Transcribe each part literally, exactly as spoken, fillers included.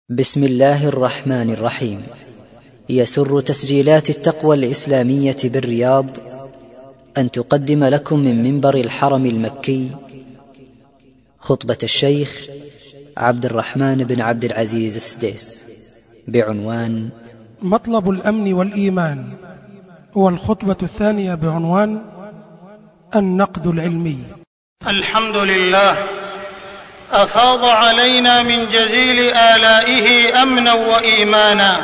بسم الله الرحمن الرحيم. يسر تسجيلات التقوى الإسلامية بالرياض أن تقدم لكم من منبر الحرم المكي خطبة الشيخ عبد الرحمن بن عبد العزيز السديس بعنوان مطلب الأمن والإيمان، والخطبة الثانية بعنوان النقد العلمي. الحمد لله أفاض علينا من جزيل آلائه أمنا وإيمانا،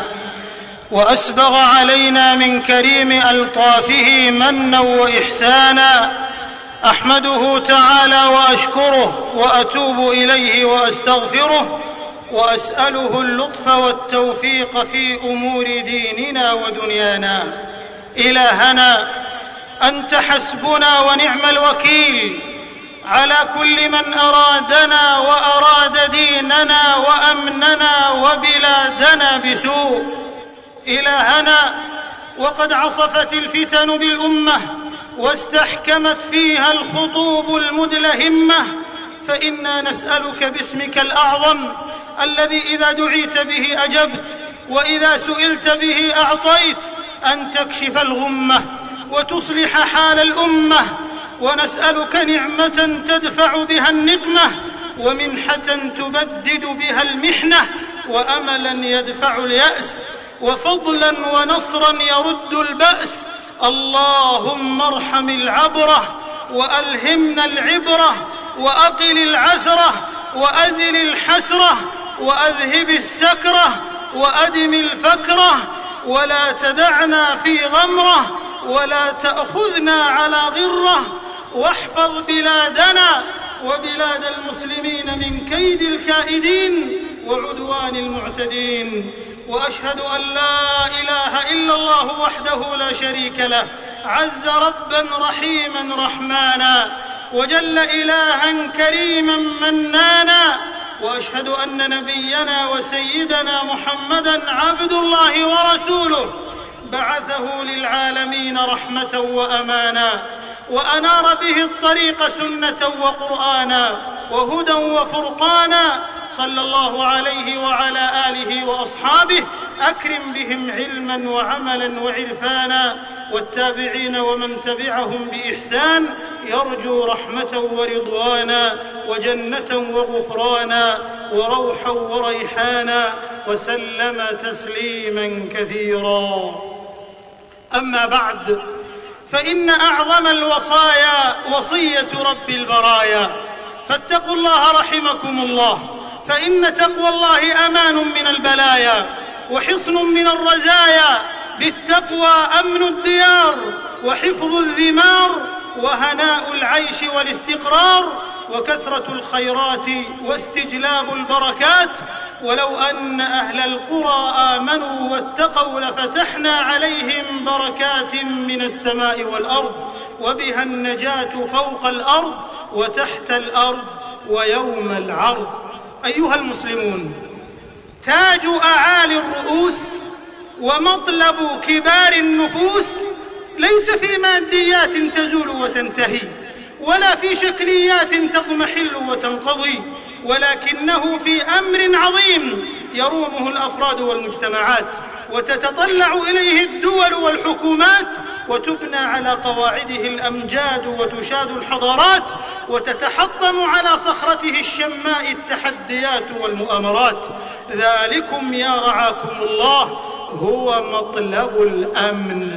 وأسبغ علينا من كريم ألطافه منا وإحسانا. أحمده تعالى وأشكره وأتوب إليه وأستغفره، وأسأله اللطف والتوفيق في أمور ديننا ودنيانا. إلهنا أنت حسبنا ونعم الوكيل على كل من أرادنا وأراد ديننا وأمننا وبلادنا بسوء. إلهنا وقد عصفت الفتن بالأمة واستحكمت فيها الخطوب المدلهمة، فإنا نسألك باسمك الأعظم الذي إذا دعيت به أجبت وإذا سئلت به أعطيت أن تكشف الغمة وتصلح حال الأمة. ونسألك نعمة تدفع بها النقمة، ومنحة تبدد بها المحنة، وأملا يدفع اليأس، وفضلا ونصرا يرد البأس. اللهم ارحم العبرة وألهمنا العبرة، وأقل العثرة وأزل الحسرة، وأذهب السكرة وأدم الفكرة، ولا تدعنا في غمرة ولا تأخذنا على غرة. واحفظ بلادنا وبلاد المسلمين من كيد الكائدين وعدوان المعتدين. وأشهد أن لا إله إلا الله وحده لا شريك له، عز ربا رحيما رحمانا، وجل إلها كريما منانا. وأشهد أن نبينا وسيدنا محمدا عبد الله ورسوله، بعثه للعالمين رحمة وأمانا، وأنار به الطريق سنة وقرآنا، وهدى وفرقانا، صلى الله عليه وعلى آله وأصحابه. أكرم بهم علما وعملا وعرفانا، والتابعين ومن تبعهم بإحسان يرجو رحمة ورضوانا، وجنة وغفرانا، وروحا وريحانا، وسلم تسليما كثيرا. أما بعد، فإن أعظم الوصايا وصية رب البرايا، فاتقوا الله رحمكم الله، فإن تقوى الله أمان من البلايا وحصن من الرزايا. بالتقوى أمن الديار وحفظ الذمار، وهناء العيش والاستقرار، وكثرة الخيرات واستجلاب البركات. ولو أن أهل القرى آمنوا واتقوا لفتحنا عليهم بركات من السماء والأرض، وبها النجاة فوق الأرض وتحت الأرض ويوم العرض. أيها المسلمون، تاج أعالي الرؤوس ومطلب كبار النفوس ليس في ماديات تزول وتنتهي، ولا في شكليات تضمحل وتنقضي، ولكنه في أمر عظيم يرومه الأفراد والمجتمعات، وتتطلع إليه الدول والحكومات، وتبنى على قواعده الأمجاد وتشاد الحضارات، وتتحطم على صخرته الشماء التحديات والمؤامرات. ذلكم يا رعاكم الله هو مطلب الأمن.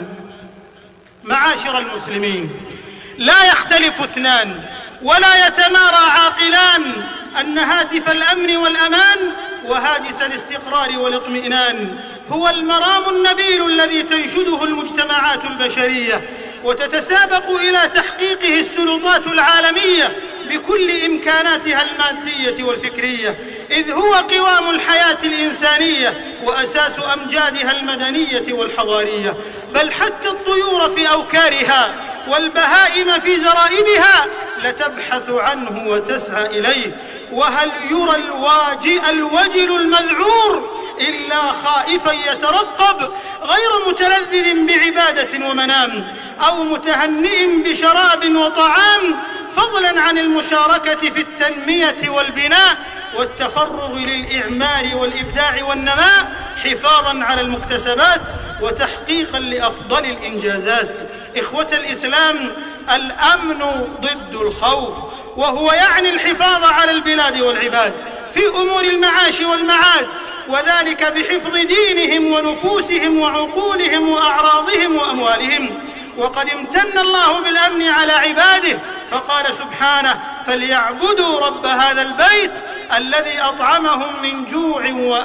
معاشر المسلمين، لا يختلف اثنان ولا يتمارى عاقلان أن هاتف الأمن والأمان وهاجس الاستقرار والاطمئنان هو المرام النبيل الذي تنشده المجتمعات البشرية وتتسابق إلى تحقيقه السلطات العالمية بكل إمكاناتها المادية والفكرية، إذ هو قوام الحياة الإنسانية وأساس أمجادها المدنية والحضارية. بل حتى الطيور في أوكارها والبهائم في زرائبها لتبحث عنه وتسعى إليه. وهل يرى الواجئ الوجل المذعور إلا خائفا يترقب، غير متلذذ بعبادة ومنام، أو متهنئ بشراب وطعام، فضلا عن المشاركة في التنمية والبناء. والتفرغ للإعمار والإبداع والنماء حفاظا على المكتسبات وتحقيقا لأفضل الإنجازات. إخوة الإسلام، الأمن ضد الخوف، وهو يعني الحفاظ على البلاد والعباد في أمور المعاش والمعاد، وذلك بحفظ دينهم ونفوسهم وعقولهم وأعراضهم وأموالهم. وقد امتن الله بالأمن على عباده فقال سبحانه: فليعبدوا رب هذا البيت الذي أطعمهم من جوع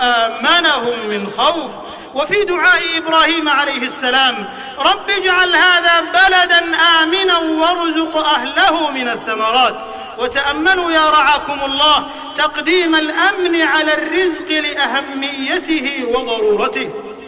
وآمنهم من خوف. وفي دعاء إبراهيم عليه السلام: رب اجعل هذا بلدا آمنا وارزق أهله من الثمرات. وتأملوا يا رعاكم الله تقديم الأمن على الرزق لأهميته وضرورته.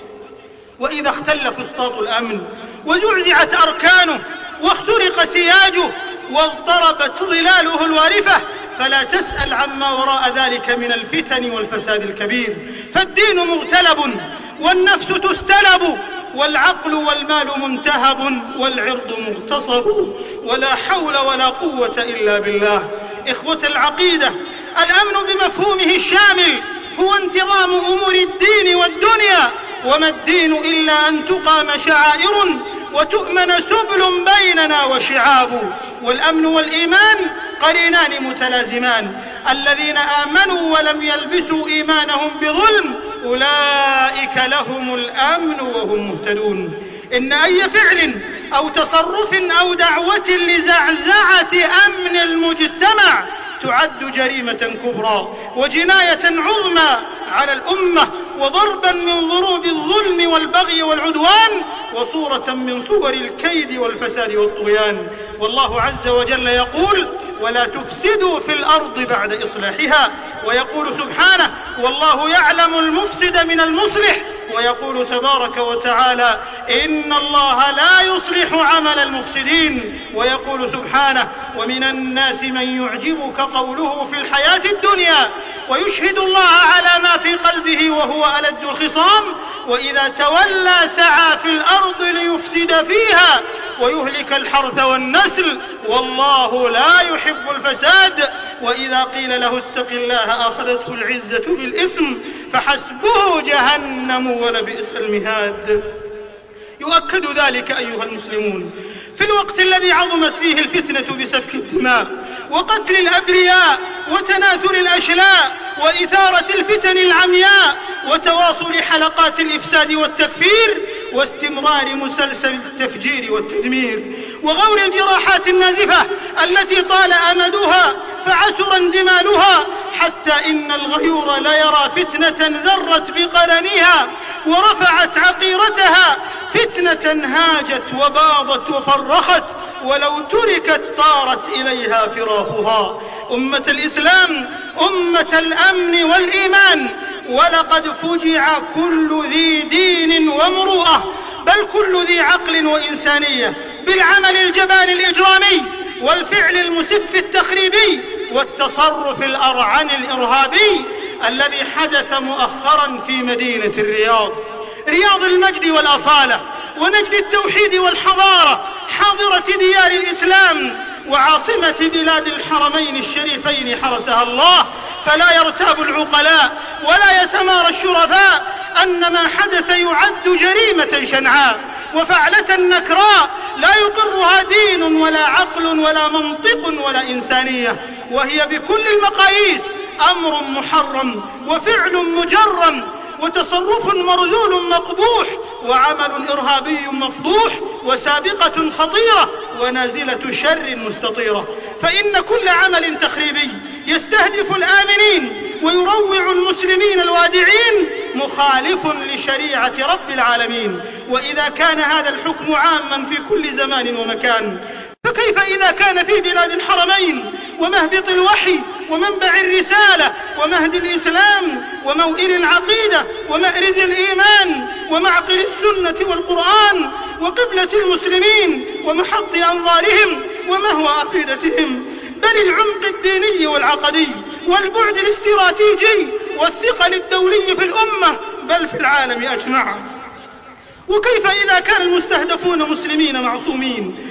وإذا اختل فسطاط الأمن وزعزعت أركانه واخترق سياجه واضطربت ظلاله الوارفة فلا تسأل عما وراء ذلك من الفتن والفساد الكبير. فالدين مغتلب والنفس تستلب والعقل والمال منتهب والعرض مغتصب ولا حول ولا قوة إلا بالله. إخوة العقيدة، الأمن بمفهومه الشامل هو انتظام أمور الدين والدنيا، وما الدين إلا أن تقام شعائر وتؤمن سبل بيننا وشعاب. والأمن والإيمان قرينان متلازمان، الذين آمنوا ولم يلبسوا إيمانهم بظلم أولئك لهم الأمن وهم مهتدون. إن أي فعل أو تصرف أو دعوة لزعزعة أمن المجتمع تعد جريمة كبرى وجناية عظمى على الأمة، وضربا من ضروب الظلم والبغي والعدوان، وصورة من صور الكيد والفساد والطغيان. والله عز وجل يقول: ولا تفسدوا في الأرض بعد إصلاحها. ويقول سبحانه: والله يعلم المفسد من المصلح. ويقول تبارك وتعالى: إن الله لا يصلح عمل المفسدين. ويقول سبحانه: ومن الناس من يعجبك قوله في الحياة الدنيا ويشهد الله على ما في قلبه وهو ألد الخصام، وإذا تولى سعى في الأرض ليفسد فيها ويهلك الحرث والنسل والله لا يحب الفساد. وإذا قيل له اتق الله أخذته العزة بالإثم فحسبه جهنم ولبئس المهاد. يؤكد ذلك أيها المسلمون في الوقت الذي عظمت فيه الفتنة بسفك الدماء وقتل الأبرياء وتناثر الأشلاء وإثارة الفتن العمياء وتواصل حلقات الإفساد والتكفير واستمرار مسلسل التفجير والتدمير وغور الجراحات النازفة التي طال أمدها فعسر اندمالها، حتى إن الغيور ليرى فتنة ذرت بقرنها ورفعت عقيرتها، فتنة هاجت وباضت وفرخت ولو تركت طارت إليها فراخها. أمة الإسلام، أمة الأمن والإيمان، ولقد فجع كل ذي دين ومروءة، بل كل ذي عقل وإنسانية بالعمل الجبان الإجرامي والفعل المسف التخريبي والتصرف الأرعن الإرهابي الذي حدث مؤخرا في مدينة الرياض، رياض المجد والأصالة ونجد التوحيد والحضارة، حاضرة ديار الإسلام وعاصمة بلاد الحرمين الشريفين حرسها الله. فلا يرتاب العقلاء ولا يتمارى الشرفاء أن ما حدث يعد جريمة شنعاء وفعلة نكراء لا يقرها دين ولا عقل ولا منطق ولا إنسانية، وهي بكل المقاييس أمر محرم وفعل مجرم وتصرف مرذول مقبوح وعمل إرهابي مفضوح وسابقة خطيرة ونازلة شر مستطيرة. فإن كل عمل تخريبي يستهدف الآمنين ويروع المسلمين الوادعين مخالف لشريعة رب العالمين. وإذا كان هذا الحكم عاما في كل زمان ومكان، فكيف إذا كان في بلاد الحرمين ومهبط الوحي ومنبع الرسالة ومهد الإسلام وموئل العقيدة ومأرز الإيمان ومعقل السنة والقرآن وقبلة المسلمين ومحط أنظارهم ومهوى أفئدتهم، بل العمق الديني والعقدي والبعد الاستراتيجي والثقل الدولي في الأمة بل في العالم أجمع؟ وكيف إذا كان المستهدفون مسلمين معصومين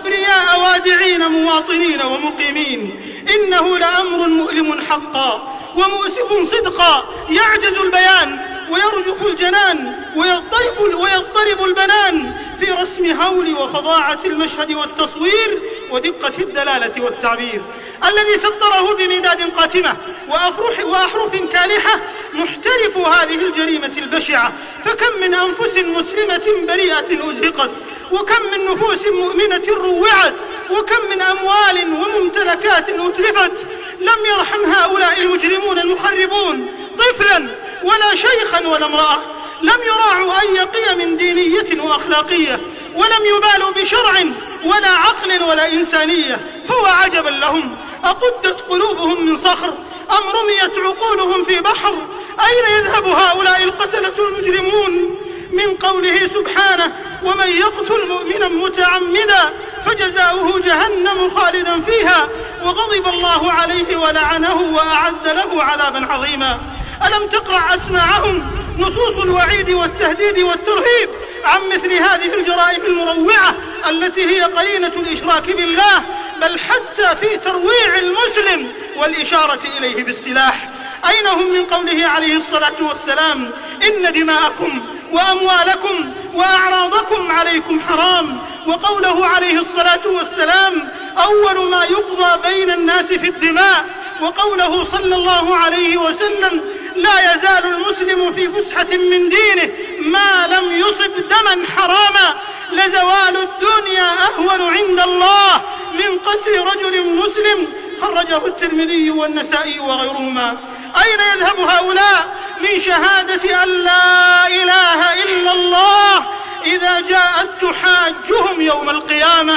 وأبرياء وادعين مواطنين ومقيمين؟ إنه لأمر مؤلم حقا ومؤسف صدقا، يعجز البيان ويرجف الجنان ويضطرب, ويضطرب البنان في رسم هول وفظاعة المشهد والتصوير ودقة الدلالة والتعبير، الذي سطره بمداد قاتمة وأفرح وأحرف كالحة محترف هذه الجريمة البشعة. فكم من أنفس مسلمة بريئة أزهقت، وكم من نفوس مؤمنة روعت، وكم من أموال وممتلكات أتلفت. لم يرحم هؤلاء المجرمون المخربون طفلا ولا شيخا ولا امرأة، لم يراعوا أي قيم دينية وأخلاقية، ولم يبالوا بشرع ولا عقل ولا إنسانية. فهو عجبا لهم، أقدت قلوبهم من صخر أم رميت عقولهم في بحر؟ أين يذهب هؤلاء القتلة المجرمون؟ من قوله سبحانه: ومن يقتل مؤمنا متعمدا فجزاؤه جهنم خالدا فيها وغضب الله عليه ولعنه وأعد له عذابا عظيما. ألم تقرأ أسماعهم نصوص الوعيد والتهديد والترهيب عن مثل هذه الجرائم المروعة التي هي قرينة الإشراك بالله، بل حتى في ترويع المسلم والإشارة إليه بالسلاح؟ أين هم من قوله عليه الصلاة والسلام: إن دماءكم وأموالكم وأعراضكم عليكم حرام؟ وقوله عليه الصلاة والسلام: أول ما يقضى بين الناس في الدماء؟ وقوله صلى الله عليه وسلم: لا يزال المسلم في فسحة من دينه ما لم يصب دما حراما. لزوال الدنيا أهون عند الله من قتل رجل مسلم. خرجه الترمذي والنسائي وغيرهما. أين يذهب هؤلاء من شهادة أن لا إله إلا الله إذا جاءت تحاجهم يوم القيامة؟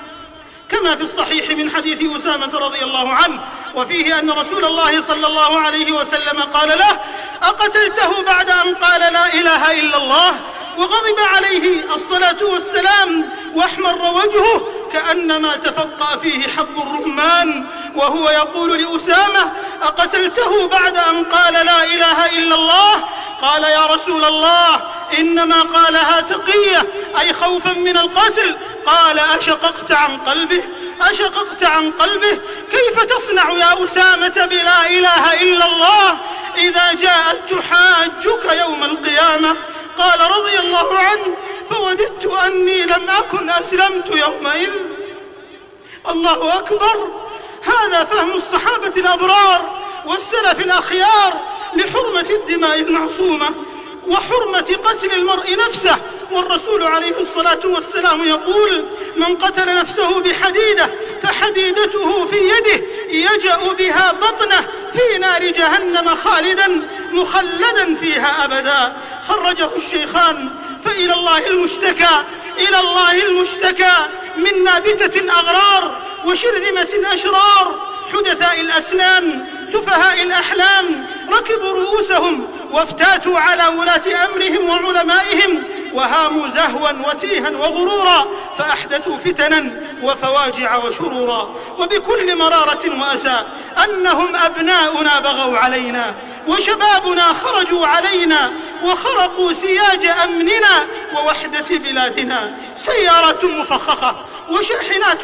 كما في الصحيح من حديث أسامة رضي الله عنه، وفيه أن رسول الله صلى الله عليه وسلم قال له: أقتلته بعد أن قال لا إله إلا الله؟ وغضب عليه الصلاة والسلام واحمر وجهه كأنما تفقأ فيه حب الرمان، وهو يقول لأسامة: أقتلته بعد أن قال لا إله إلا الله؟ قال: يا رسول الله، إنما قالها تقية، أي خوفا من القتل. قال: أشققت عن قلبه؟ أشققت عن قلبه؟ كيف تصنع يا أسامة بلا إله إلا الله إذا جاءت تحاجك يوم القيامة؟ قال رضي الله عنه: فوددت أني لم أكن أسلمت يومئذ. الله أكبر. هذا فهم الصحابة الأبرار والسلف الأخيار لحرمة الدماء المعصومة وحرمة قتل المرء نفسه. والرسول عليه الصلاة والسلام يقول: من قتل نفسه بحديدة فحديدته في يده يجأ بها بطنه في نار جهنم خالدا مخلدا فيها أبدا. خرجه الشيخان. فإلى الله المشتكى، إلى الله المشتكى من نابتة أغرار وشرذمة أشرار، حدثاء الأسنان سفهاء الأحلام، ركبوا رؤوسهم وافتاتوا على ولاة أمرهم وعلمائهم، وهاموا زهوا وتيها وغرورا، فأحدثوا فتنا وفواجع وشرورا. وبكل مرارة وأسى أنهم أبناؤنا بغوا علينا، وشبابنا خرجوا علينا وخرقوا سياج أمننا ووحدة بلادنا. سيارات مفخخة وشاحنات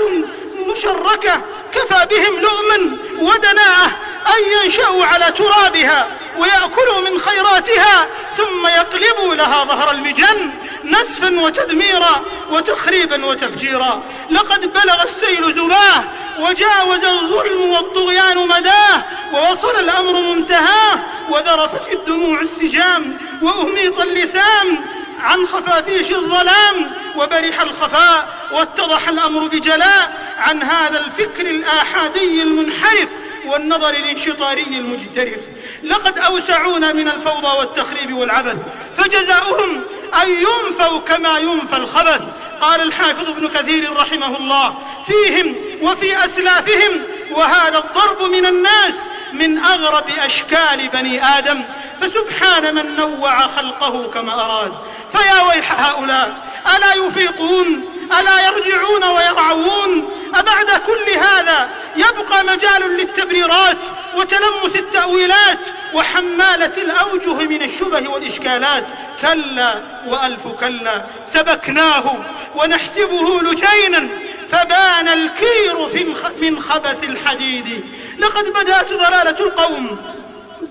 مشركة كفى بهم لؤما ودناءة أن ينشأوا على ترابها ويأكلوا من خيراتها ثم يقلبوا لها ظهر المجن نسفا وتدميرا وتخريبا وتفجيرا. لقد بلغ السيل زباه وجاوز الظلم والطغيان مداه، ووصل الأمر منتهاه، وذرفت الدموع السجام وأهميط اللثام عن خفافيش الظلام، وبرح الخفاء واتضح الأمر بجلاء عن هذا الفكر الآحادي المنحرف والنظر الانشطاري المجترف. لقد أوسعونا من الفوضى والتخريب والعبث، فجزاؤهم أن ينفوا كما ينفى الخبث. قال الحافظ ابن كثير رحمه الله فيهم وفي أسلافهم: وهذا الضرب من الناس من أغرب أشكال بني آدم، فسبحان من نوع خلقه كما أراد. فيا ويح هؤلاء، ألا يفيقون؟ ألا يرجعون ويرعون؟ أبعد كل هذا يبقى مجال للتبريرات وتلمس التأويلات وحمالة الأوجه من الشبه والإشكالات؟ كلا وألف كلا، سبكناه ونحسبه لجينا فبان الكير من خبث الحديد. لقد بدأت ضلالة القوم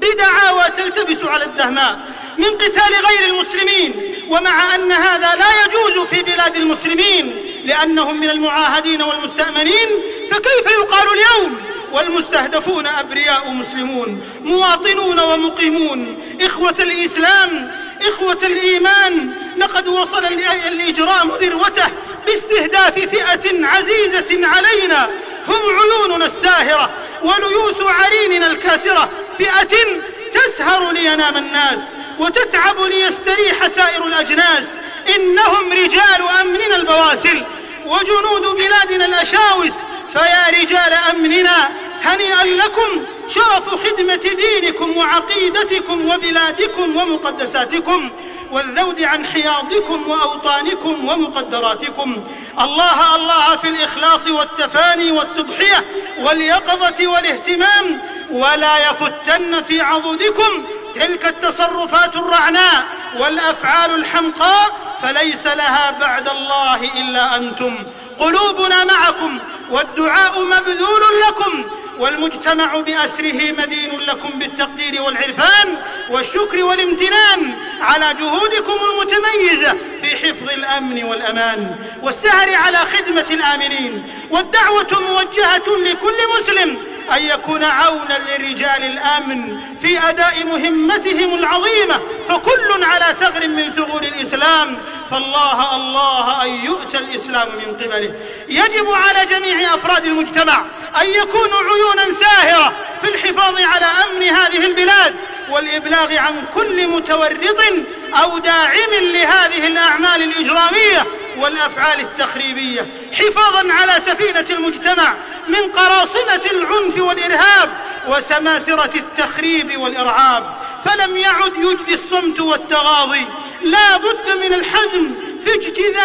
بدعاوى تلتبس على الدهماء من قتال غير المسلمين، ومع أن هذا لا يجوز في بلاد المسلمين لأنهم من المعاهدين والمستأمنين، فكيف يقال اليوم والمستهدفون أبرياء مسلمون مواطنون ومقيمون؟ إخوة الإسلام، إخوة الإيمان، لقد وصل الإجرام ذروته باستهداف فئة عزيزة علينا هم عيوننا الساهرة وليوث عريننا الكاسرة، فئة تسهر لينام الناس وتتعب ليستريح سائر الأجناس. إنهم رجال أمننا البواسل وجنود بلادنا الأشاوس، فيا رجال أمننا هنيئا لكم شرف خدمة دينكم وعقيدتكم وبلادكم ومقدساتكم، والذود عن حياضكم وأوطانكم ومقدراتكم. الله الله في الإخلاص والتفاني والتضحية واليقظة والاهتمام، ولا يفتن في عضدكم تلك التصرفات الرعناء والأفعال الحمقاء، فليس لها بعد الله إلا أنتم. قلوبنا معكم والدعاء مبذول لكم، والمجتمع بأسره مدين لكم بالتقدير والعرفان والشكر والامتنان على جهودكم المتميزة في حفظ الأمن والأمان والسهر على خدمة الآمنين. والدعوة موجهة لكل مسلم أن يكون عونا لرجال الأمن في أداء مهمتهم العظيمة، فكل على ثغر من ثغور الإسلام، فالله الله أن يؤتى الإسلام من قبله. يجب على جميع أفراد المجتمع أن يكونوا عيونا ساهرة في الحفاظ على أمن هذه البلاد والإبلاغ عن كل متورط أو داعم لهذه الأعمال الإجرامية والأفعال التخريبية، حفاظا على سفينة المجتمع من قراصنة العنف والإرهاب وسماسرة التخريب والإرعاب. فلم يعد يجدي الصمت والتغاضي، لا بد من الحزم في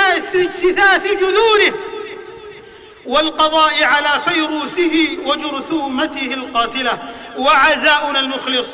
اجتثاث جذوره والقضاء على فيروسه وجرثومته القاتلة. وعزاؤنا المخلص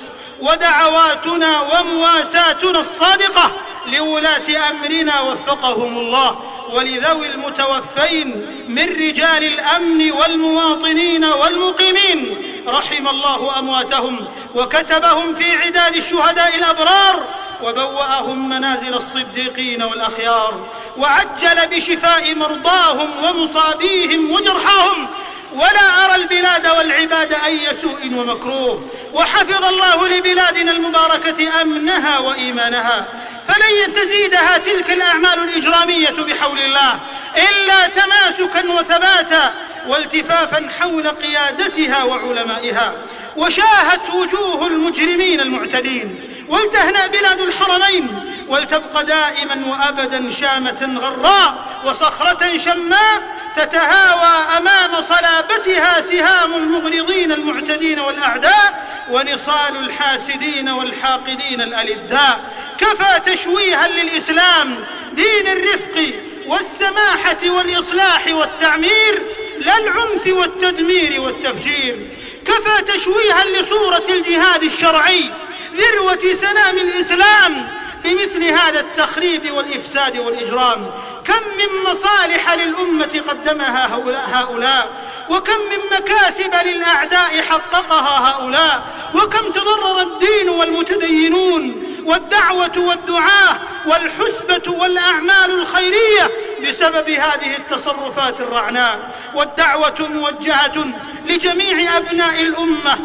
ودعواتنا ومواساتنا الصادقة لولاة أمرنا وفقهم الله، ولذوي المتوفين من رجال الأمن والمواطنين والمقيمين، رحم الله أمواتهم وكتبهم في عداد الشهداء الأبرار وبوأهم منازل الصديقين والأخيار، وعجل بشفاء مرضاهم ومصابيهم وجرحاهم. ولا أرى البلاد والعباد أي سوء ومكروه، وحفظ الله لبلادنا المباركة أمنها وإيمانها، فلن تزيدها تلك الأعمال الإجرامية بحول الله إلا تماسكا وثباتا والتفافا حول قيادتها وعلمائها. وشاهت وجوه المجرمين المعتدين، ولتهنأ بلاد الحرمين، ولتبقى دائما وأبدا شامة غراء وصخرة شماء تتهاوى أمام صلابتها سهام المغرضين المعتدين والأعداء ونصال الحاسدين والحاقدين الألداء. كفى تشويها للإسلام دين الرفق والسماحة والإصلاح والتعمير، لا العنف والتدمير والتفجير. كفى تشويها لصورة الجهاد الشرعي ذروة سنام الإسلام بمثل هذا التخريب والإفساد والإجرام. كم من مصالح للأمة قدمها هؤلاء، وكم من مكاسب للأعداء حققها هؤلاء، وكم تضرر الدين والمتدينون والدعوة والدعاة والحسبة والأعمال الخيرية بسبب هذه التصرفات الرعناء. والدعوة موجهة لجميع أبناء الأمة،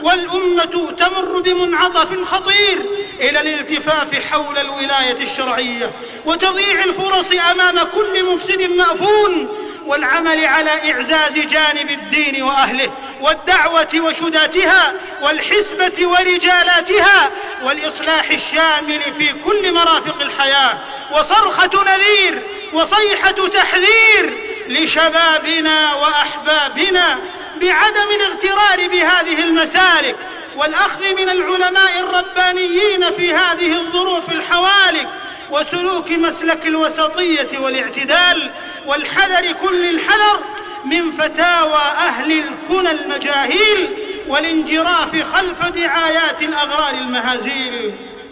والأمة تمر بمنعطف خطير إلى الالتفاف حول الولاية الشرعية وتضييع الفرص أمام كل مفسد مأفون، والعمل على إعزاز جانب الدين وأهله والدعوة وشداتها والحسبة ورجالاتها والإصلاح الشامل في كل مرافق الحياة. وصرخة نذير وصيحة تحذير لشبابنا وأحبابنا بعدم الاغترار بهذه المسالك والأخذ من العلماء الربانيين في هذه الظروف الحوالك، وسلوك مسلك الوسطية والاعتدال، والحذر كل الحذر من فتاوى أهل الكنى المجاهيل والانجراف خلف دعايات الأغرار المهازيل.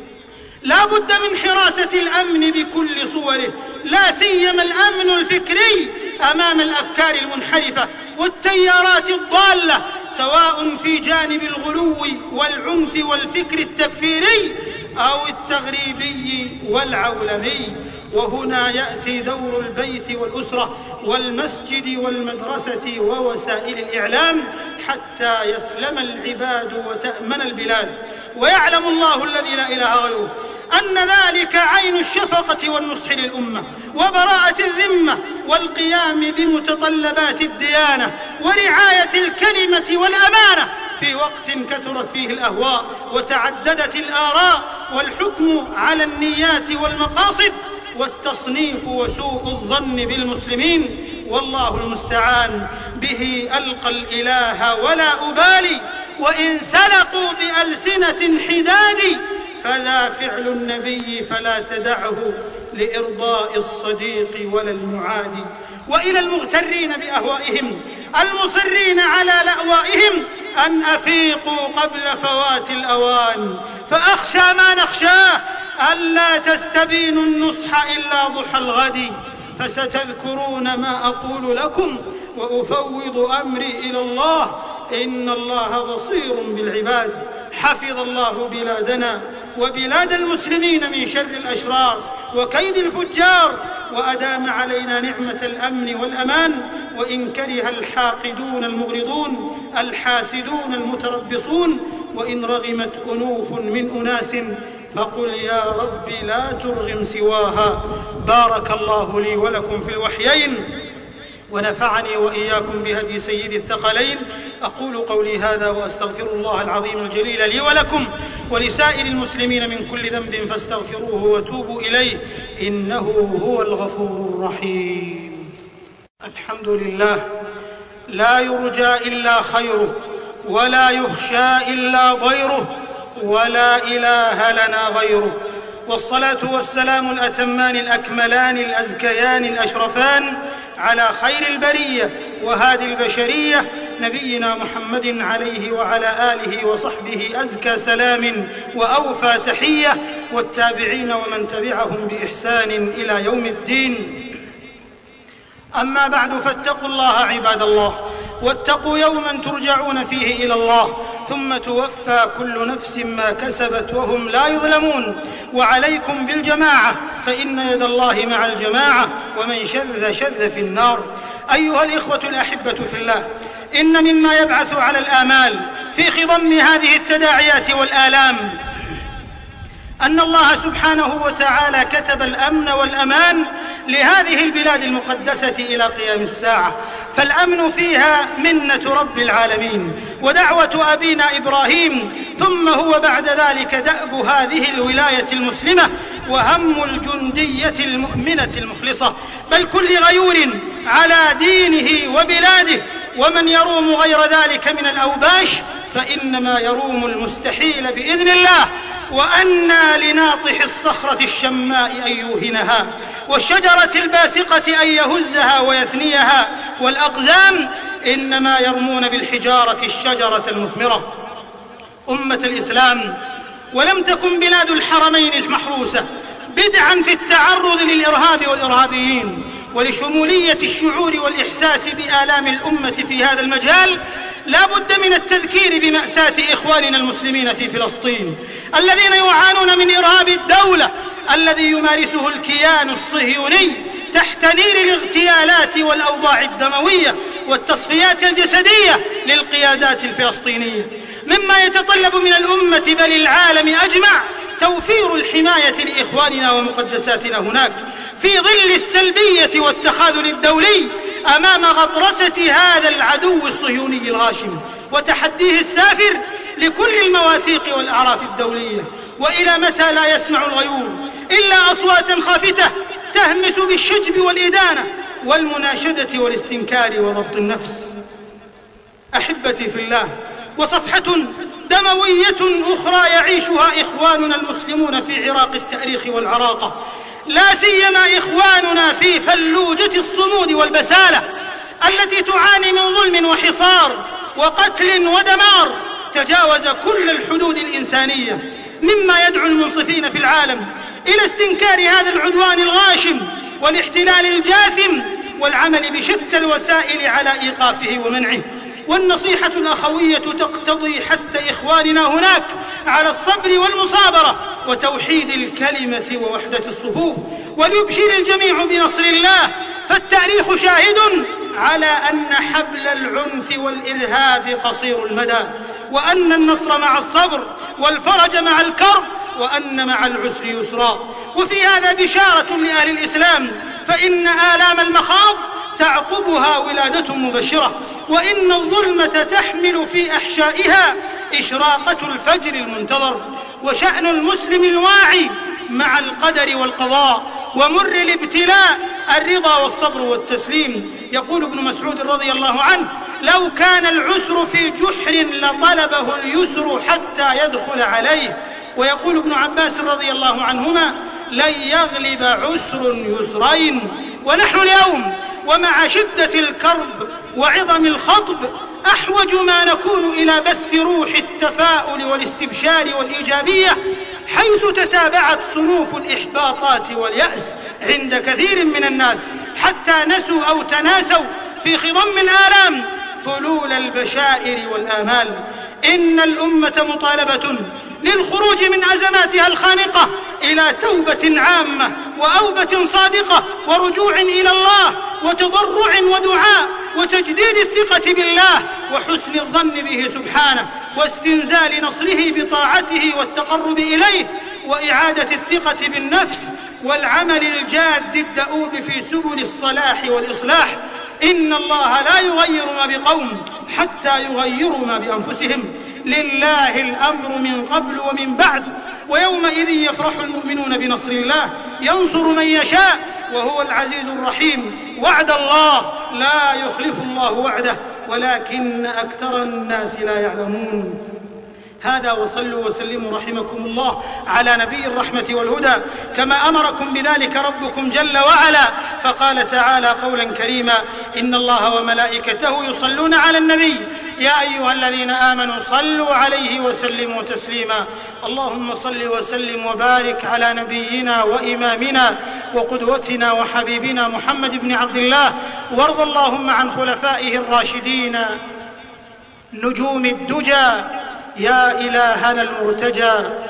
لا بد من حراسة الأمن بكل صوره، لا سيما الأمن الفكري أمام الأفكار المنحرفة والتيارات الضالة، سواء في جانب الغلو والعنف والفكر التكفيري أو التغريبي والعولمي. وهنا يأتي دور البيت والأسرة والمسجد والمدرسة ووسائل الإعلام حتى يسلم العباد وتأمن البلاد. ويعلم الله الذي لا إله غيره أن ذلك عين الشفقة والنصح للأمة وبراءة الذمة والقيام بمتطلبات الديانة ورعاية الكلمة والأمانة في وقت كثرت فيه الأهواء وتعددت الآراء والحكم على النيات والمقاصد والتصنيف وسوء الظن بالمسلمين. والله المستعان. به ألقى الإله ولا أبالي وإن سلقوا بألسنة حداد، فذا فعل النبي فلا تدعه لإرضاء الصديق ولا المعادي. وإلى المغترين بأهوائهم المصرين على لأوائهم أن أفيقوا قبل فوات الأوان، فأخشى ما نخشاه ألا تستبينوا النصح إلا ضحى الغد، فستذكرون ما أقول لكم وأفوض أمري إلى الله إن الله بصير بالعباد. حفظ الله بلادنا وبلاد المسلمين من شر الأشرار وكيد الفجار، وأدام علينا نعمة الأمن والأمان، وإن كره الحاقدون المغرضون الحاسدون المتربصون، وإن رغمت أنوف من أناس فقل يا رب لا ترغم سواها. بارك الله لي ولكم في الوحيين ونفعني وإياكم بهدي سيد الثقلين. أقول قولي هذا وأستغفر الله العظيم الجليل لي ولكم ولسائر المسلمين من كل ذنب فاستغفروه وتوبوا إليه إنه هو الغفور الرحيم. الحمد لله لا يرجى إلا خيره ولا يخشى إلا ضيره ولا إله لنا غيره، والصلاة والسلام الأتمان الأكملان الأزكيان الأشرفان على خير البرية وهادي البشرية نبينا محمد عليه وعلى آله وصحبه أزكى سلام وأوفى تحية، والتابعين ومن تبعهم بإحسان إلى يوم الدين. أما بعد، فاتقوا الله عباد الله، واتقوا يوما ترجعون فيه إلى الله ثم توفى كل نفس ما كسبت وهم لا يظلمون. وعليكم بالجماعة فإن يد الله مع الجماعة، ومن شذ شذ في النار. أيها الإخوة الأحبة في الله، إن مما يبعث على الآمال في خضم هذه التداعيات والآلام أن الله سبحانه وتعالى كتب الأمن والأمان لهذه البلاد المقدسة إلى قيام الساعة، فالأمن فيها منة رب العالمين ودعوة أبينا إبراهيم، ثم هو بعد ذلك دأب هذه الولاية المسلمة وهم الجندية المؤمنة المخلصة، بل كل غيور على دينه وبلاده. ومن يروم غير ذلك من الأوباش فإنما يروم المستحيل بإذن الله. وأنى لناطح الصخرة الشماء أن يوهنها، والشجرة الباسقة أن يهزها ويثنيها، والأقزام إنما يرمون بالحجارة الشجرة المثمرة. أمة الإسلام، ولم تكن بلاد الحرمين المحروسة بدعا في التعرض للإرهاب والإرهابيين ولشمولية الشعور والإحساس بآلام الأمة في هذا المجال، لا بد من التذكير بمأساة إخواننا المسلمين في فلسطين الذين يعانون من إرهاب الدولة الذي يمارسه الكيان الصهيوني تحت نير الاغتيالات والأوضاع الدموية والتصفيات الجسدية للقيادات الفلسطينية، مما يتطلب من الأمة بل العالم أجمع توفير الحماية لإخواننا ومقدساتنا هناك في ظل السلبية والتخاذل الدولي أمام غطرسة هذا العدو الصهيوني الغاشم وتحديه السافر لكل المواثيق والأعراف الدولية. وإلى متى لا يسمع الغيور إلا أصواتا خافتة تهمس بالشجب والإدانة والمناشدة والاستنكار وضبط النفس؟ أحبتي في الله، وصفحة دموية أخرى يعيشها إخواننا المسلمون في عراق التأريخ والعراقة، لا سيما إخواننا في فلوجة الصمود والبسالة التي تعاني من ظلم وحصار وقتل ودمار تجاوز كل الحدود الإنسانية، مما يدعو المنصفين في العالم إلى استنكار هذا العدوان الغاشم والاحتلال الجاثم والعمل بشتى الوسائل على إيقافه ومنعه. والنصيحة الأخوية تقتضي حتى إخواننا هناك على الصبر والمصابرة وتوحيد الكلمة ووحدة الصفوف، وليبشر الجميع بنصر الله، فالتاريخ شاهد على أن حبل العنف والإرهاب قصير المدى، وأن النصر مع الصبر والفرج مع الكرب، وأن مع العسر يسرا. وفي هذا بشارة لأهل الإسلام، فإن آلام المخاض تعقبها ولادة مبشرة، وإن الظلمة تحمل في أحشائها إشراقة الفجر المنتظر. وشأن المسلم الواعي مع القدر والقضاء ومر الابتلاء الرضا والصبر والتسليم. يقول ابن مسعود رضي الله عنه: لو كان العسر في جحر لطلبه اليسر حتى يدخل عليه. ويقول ابن عباس رضي الله عنهما: لن يغلب عسر يسرين. ونحن اليوم ومع شدة الكرب وعظم الخطب أحوج ما نكون إلى بث روح التفاؤل والاستبشار والإيجابية، حيث تتابعت صنوف الإحباطات واليأس عند كثير من الناس، حتى نسوا أو تناسوا في خضم الآلام فلول البشائر والآمال. إن الأمة مطالبة للخروج من أزماتها الخانقة إلى توبة عامة وأوبة صادقة ورجوع إلى الله وتضرع ودعاء وتجديد الثقة بالله وحسن الظن به سبحانه واستنزال نصره بطاعته والتقرب إليه وإعادة الثقة بالنفس والعمل الجاد الدؤوب في سبل الصلاح والإصلاح. إن الله لا يغير ما بقوم حتى يغيروا ما بأنفسهم. لله الأمر من قبل ومن بعد، ويومئذ يفرح المؤمنون بنصر الله ينصر من يشاء وهو العزيز الرحيم. وعد الله لا يخلف الله وعده ولكن أكثر الناس لا يعلمون. هذا وصلوا وسلموا رحمكم الله على نبي الرحمة والهدى كما أمركم بذلك ربكم جل وعلا، فقال تعالى قولا كريما: إن الله وملائكته يصلون على النبي يا أيها الذين آمنوا صلوا عليه وسلموا تسليما. اللهم صل وسلم وبارك على نبينا وإمامنا وقدوتنا وحبيبنا محمد بن عبد الله، وارض اللهم عن خلفائه الراشدين نجوم الدجى يا إلهنا المرتجى،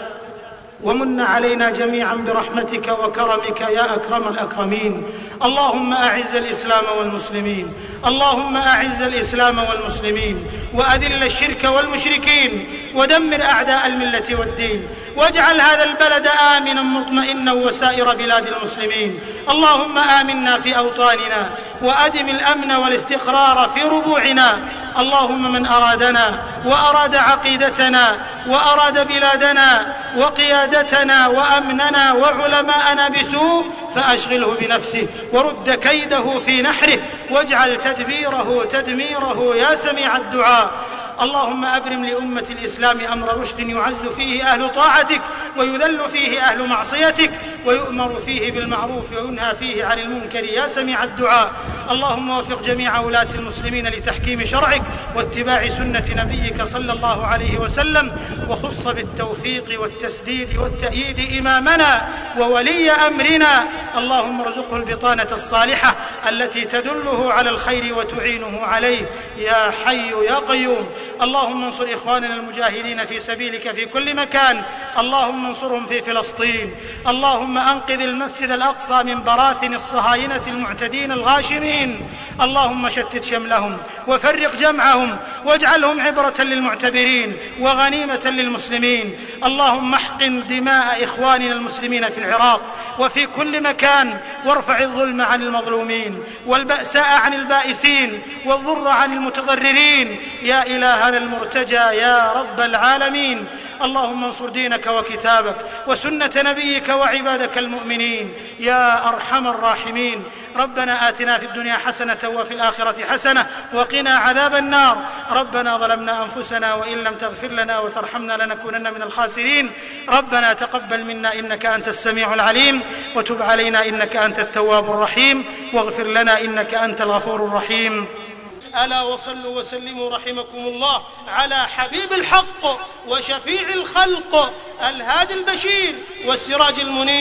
ومن علينا جميعا برحمتك وكرمك يا أكرم الأكرمين. اللهم أعز الإسلام والمسلمين، اللهم أعز الإسلام والمسلمين، وأذل الشرك والمشركين، ودمر أعداء الملة والدين، واجعل هذا البلد آمنا مطمئنا وسائر بلاد المسلمين. اللهم آمنا في أوطاننا، وأدم الأمن والاستقرار في ربوعنا. اللهم من أرادنا وأراد عقيدتنا وأراد بلادنا وقيادتنا وأمننا وعلماءنا بسوء فأشغله بنفسه ورد كيده في نحره، واجعل تدبيره تدميره يا سميع الدعاء. اللهم أبرم لأمة الإسلام أمر رشد يعز فيه أهل طاعتك ويذل فيه أهل معصيتك، ويؤمر فيه بالمعروف وينهى فيه عن المنكر يا سميع الدعاء. اللهم وفق جميع ولاة المسلمين لتحكيم شرعك واتباع سنة نبيك صلى الله عليه وسلم، وخص بالتوفيق والتسديد والتأييد إمامنا وولي أمرنا. اللهم ارزقه البطانة الصالحة التي تدله على الخير وتعينه عليه يا حي يا قيوم. اللهم انصر إخواننا المجاهدين في سبيلك في كل مكان، اللهم انصرهم في فلسطين. اللهم أنقذ المسجد الأقصى من براثن الصهاينة المعتدين الغاشمين. اللهم شتت شملهم وفرق جمعهم واجعلهم عبرة للمعتبرين وغنيمة للمسلمين. اللهم احقن دماء إخواننا المسلمين في العراق وفي كل مكان، وارفع الظلم عن المظلومين والبأساء عن البائسين والضر عن المتضررين يا إلهنا المرتجى يا رب العالمين. اللهم انصر دينك وكتابك وسنة نبيك وعبادك المؤمنين يا أرحم الراحمين. ربنا آتنا في الدنيا حسنة وفي الآخرة حسنة وقنا عذاب النار. ربنا ظلمنا أنفسنا وإن لم تغفر لنا وترحمنا لنكونن من الخاسرين. ربنا تقبل منا إنك أنت السميع العليم، وتب علينا إنك أنت التواب الرحيم، واغفر لنا إنك أنت الغفور الرحيم. ألا وصلوا وسلموا رحمكم الله على حبيب الحق وشفيع الخلق الهادي البشير والسراج المنير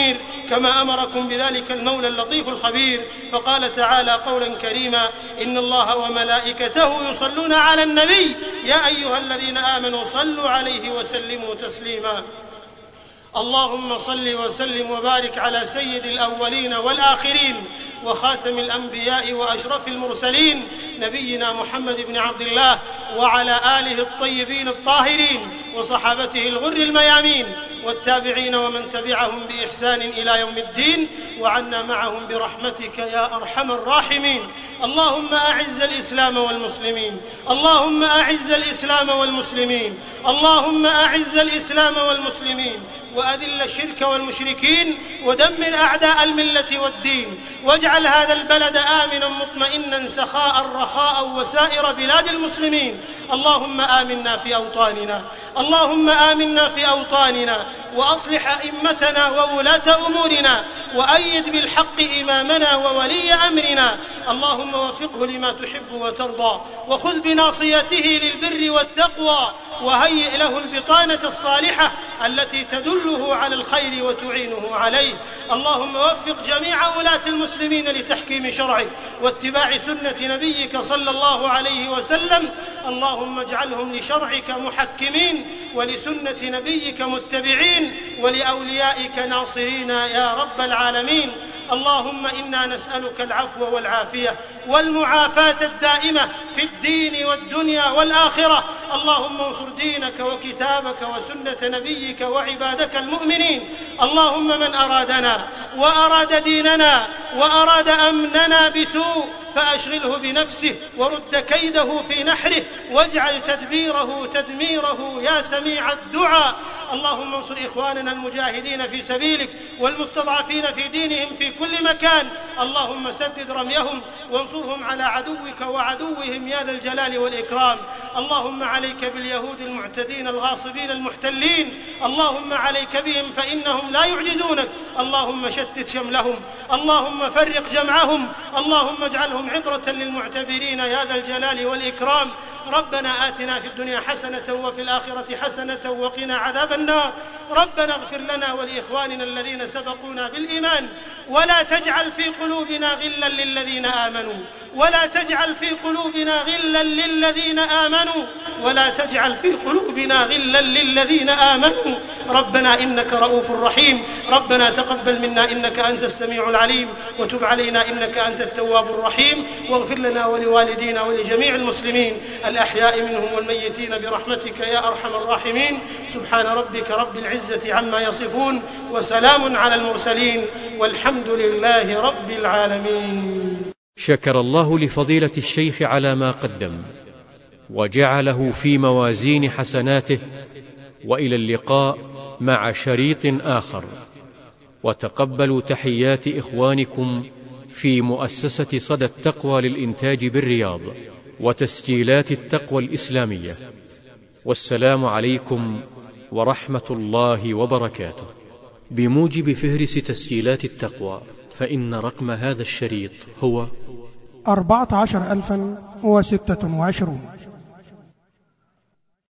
كما أمركم بذلك المولى اللطيف الخبير، فقال تعالى قولا كريما: إن الله وملائكته يصلون على النبي يا أيها الذين آمنوا صلوا عليه وسلموا تسليما. اللهم صل وسلم وبارك على سيد الأولين والآخرين وخاتم الأنبياء وأشرف المرسلين نبينا محمد بن عبد الله وعلى آله الطيبين الطاهرين وصحابته الغر الميامين والتابعين ومن تبعهم بإحسان إلى يوم الدين، وعنا معهم برحمتك يا أرحم الراحمين. اللهم أعز الإسلام والمسلمين، اللهم أعز الإسلام والمسلمين، اللهم أعز الإسلام والمسلمين، وأذل الشرك والمشركين، ودمر أعداء الملة والدين، واجعل هذا البلد آمنا مطمئنا سخاء رخاء وسائر بلاد المسلمين. اللهم آمنا في أوطاننا، اللهم آمنا في أوطاننا، وأصلح أئمتنا وولاة أمورنا، وأيد بالحق إمامنا وولي أمرنا. اللهم وفقه لما تحب وترضى، وخذ بناصيته للبر والتقوى، وهيئ له البطانة الصالحة التي تدله على الخير وتعينه عليه. اللهم وفق جميع ولاة المسلمين لتحكيم شرعك واتباع سنة نبيك صلى الله عليه وسلم. اللهم اجعلهم لشرعك محكمين، ولسنة نبيك متبعين، ولأوليائك ناصرين يا رب العالمين. اللهم إنا نسألك العفو والعافية والمعافاة الدائمة في الدين والدنيا والآخرة. اللهم انصر دينك وكتابك وسنة نبيك وعبادك المؤمنين. اللهم من أرادنا وأراد ديننا وأراد أمننا بسوء فأشغله بنفسه ورد كيده في نحره، واجعل تدبيره تدميره يا سميع الدعاء. اللهم انصر إخواننا المجاهدين في سبيلك والمستضعفين في دينهم في كل مكان. اللهم سدد رميهم وانصرهم على عدوك وعدوهم يا ذا الجلال والإكرام. اللهم عليك باليهود المعتدين الغاصبين المحتلين، اللهم عليك بهم فإنهم لا يعجزونك. اللهم شتت شملهم، اللهم فرق جمعهم، اللهم اجعلهم عبرة للمعتبرين يا ذا الجلال والإكرام. ربنا آتنا في الدنيا حسنة وفي الآخرة حسنة وقنا عذاب النار. ربنا اغفر لنا ولإخواننا الذين سبقونا بالإيمان، ولا تجعل في قلوبنا غلا للذين آمنوا ولا تجعل في قلوبنا غلا للذين آمنوا ولا تجعل في قلوبنا غلا للذين آمنوا. ربنا إنك رؤوف رحيم. ربنا تقبل منا إنك أنت السميع العليم، وتب علينا إنك أنت التواب الرحيم، واغفر لنا ولوالدينا ولجميع المسلمين الأحياء منهم والميتين برحمتك يا أرحم الراحمين. سبحان ربك رب العزة عما يصفون، وسلام على المرسلين، والحمد لله رب العالمين. شكر الله لفضيلة الشيخ على ما قدم، وجعله في موازين حسناته، وإلى اللقاء مع شريط آخر. وتقبلوا تحيات إخوانكم في مؤسسة صدى التقوى للإنتاج بالرياض وتسجيلات التقوى الإسلامية. والسلام عليكم ورحمة الله وبركاته. بموجب فهرس تسجيلات التقوى، فإن رقم هذا الشريط هو أربعة عشر ألفا وستة وعشرون.